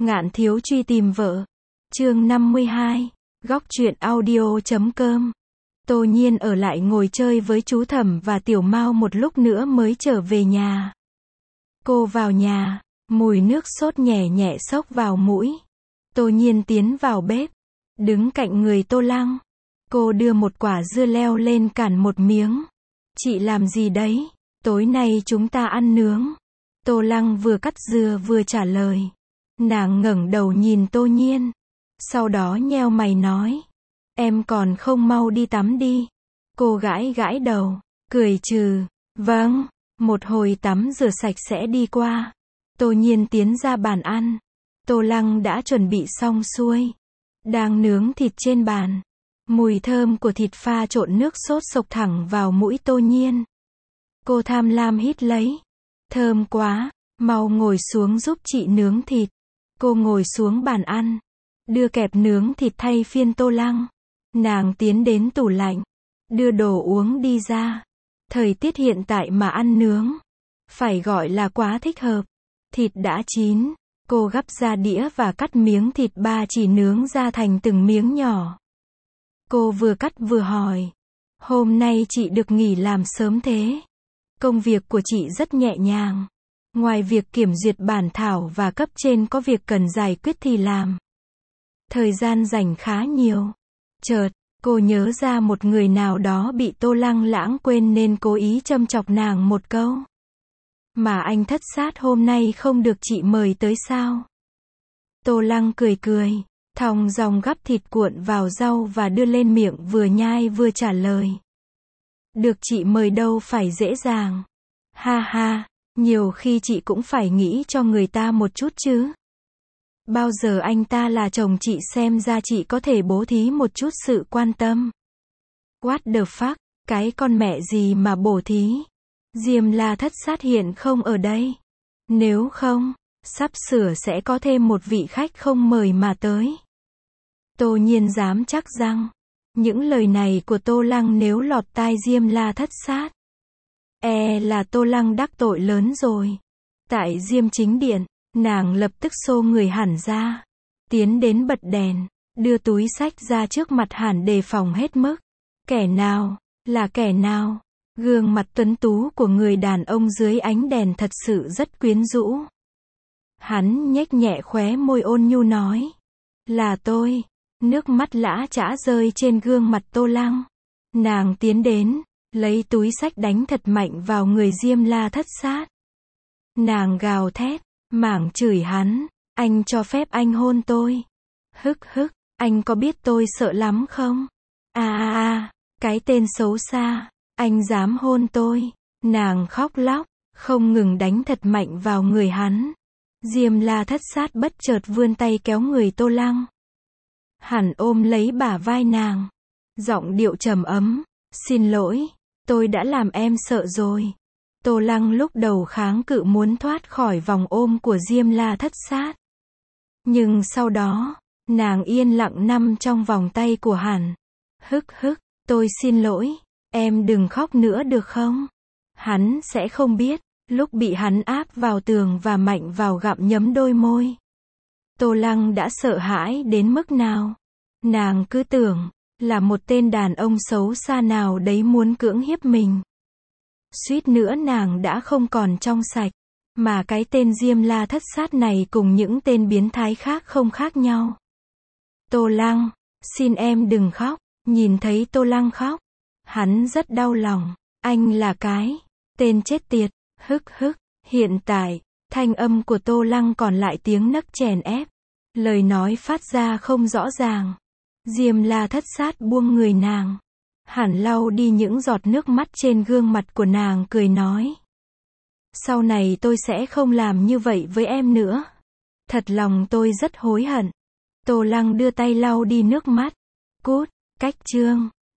Ngạn thiếu truy tìm vợ. Chương 52. Góc truyện audio.com. Tô Nhiên ở lại ngồi chơi với chú Thẩm và Tiểu Mao một lúc nữa mới trở về nhà. Cô vào nhà, mùi nước sốt nhẹ nhẹ xốc vào mũi. Tô Nhiên tiến vào bếp, đứng cạnh người Tô Lăng. Cô đưa một quả dưa leo lên cản một miếng. Chị làm gì đấy? Tối nay chúng ta ăn nướng. Tô Lăng vừa cắt dưa vừa trả lời. Nàng ngẩng đầu nhìn Tô Nhiên. Sau đó nheo mày nói. Em còn không mau đi tắm đi. Cô gãi gãi đầu, cười trừ. Vâng, một hồi tắm rửa sạch sẽ đi qua. Tô Nhiên tiến ra bàn ăn. Tô Lăng đã chuẩn bị xong xuôi. Đang nướng thịt trên bàn. Mùi thơm của thịt pha trộn nước sốt xộc thẳng vào mũi Tô Nhiên. Cô tham lam hít lấy. Thơm quá, mau ngồi xuống giúp chị nướng thịt. Cô ngồi xuống bàn ăn, đưa kẹp nướng thịt thay phiên Tô Lăng. Nàng tiến đến tủ lạnh, đưa đồ uống đi ra. Thời tiết hiện tại mà ăn nướng, phải gọi là quá thích hợp. Thịt đã chín, cô gắp ra đĩa và cắt miếng thịt ba chỉ nướng ra thành từng miếng nhỏ. Cô vừa cắt vừa hỏi, hôm nay chị được nghỉ làm sớm thế? Công việc của chị rất nhẹ nhàng. Ngoài việc kiểm duyệt bản thảo và cấp trên có việc cần giải quyết thì làm. Thời gian rảnh khá nhiều. Chợt, cô nhớ ra một người nào đó bị Tô Lăng lãng quên nên cố ý châm chọc nàng một câu. Mà anh Thất Sát hôm nay không được chị mời tới sao? Tô Lăng cười cười, thong dong gắp thịt cuộn vào rau và đưa lên miệng vừa nhai vừa trả lời. Được chị mời đâu phải dễ dàng. Ha ha. Nhiều khi chị cũng phải nghĩ cho người ta một chút chứ. Bao giờ anh ta là chồng chị xem ra chị có thể bố thí một chút sự quan tâm. What the fuck, cái con mẹ gì mà bố thí. Diêm La Thất Sát hiện không ở đây. Nếu không, sắp sửa sẽ có thêm một vị khách không mời mà tới. Tô Nhiên dám chắc rằng, những lời này của Tô Lăng nếu lọt tai Diêm La Thất Sát, là Tô Lăng đắc tội lớn rồi. Tại Diêm Chính Điện, nàng lập tức xô người hẳn ra, tiến đến bật đèn, đưa túi xách ra trước mặt hẳn đề phòng hết mức. Kẻ nào, là kẻ nào? Gương mặt tuấn tú của người đàn ông dưới ánh đèn thật sự rất quyến rũ. Hắn nhếch nhẹ khóe môi ôn nhu nói. Là tôi. Nước mắt lã chã rơi trên gương mặt Tô Lăng. Nàng tiến đến, lấy túi xách đánh thật mạnh vào người Diêm La Thất Sát. Nàng gào thét, mảng chửi hắn, anh cho phép anh hôn tôi. Hức hức, anh có biết tôi sợ lắm không? Cái tên xấu xa, anh dám hôn tôi. Nàng khóc lóc, không ngừng đánh thật mạnh vào người hắn. Diêm La Thất Sát bất chợt vươn tay kéo người Tô Lăng. Hắn ôm lấy bả vai nàng, giọng điệu trầm ấm, xin lỗi. Tôi đã làm em sợ rồi. Tô Lăng lúc đầu kháng cự muốn thoát khỏi vòng ôm của Diêm La Thất Sát. Nhưng sau đó, nàng yên lặng nằm trong vòng tay của hắn. Hức hức, tôi xin lỗi, em đừng khóc nữa được không? Hắn sẽ không biết, lúc bị hắn áp vào tường và mạnh vào gặm nhấm đôi môi. Tô Lăng đã sợ hãi đến mức nào? Nàng cứ tưởng là một tên đàn ông xấu xa nào đấy muốn cưỡng hiếp mình. Suýt nữa nàng đã không còn trong sạch, mà cái tên Diêm La Thất Sát này cùng những tên biến thái khác không khác nhau. Tô Lăng, xin em đừng khóc. Nhìn thấy Tô Lăng khóc, hắn rất đau lòng. Anh là cái tên chết tiệt. Hức hức. Hiện tại, thanh âm của Tô Lăng còn lại tiếng nấc chèn ép. Lời nói phát ra không rõ ràng. Diêm La Thất Sát buông người nàng. Hắn lau đi những giọt nước mắt trên gương mặt của nàng cười nói. Sau này tôi sẽ không làm như vậy với em nữa. Thật lòng tôi rất hối hận. Tô Lăng đưa tay lau đi nước mắt. Cút, cách chương.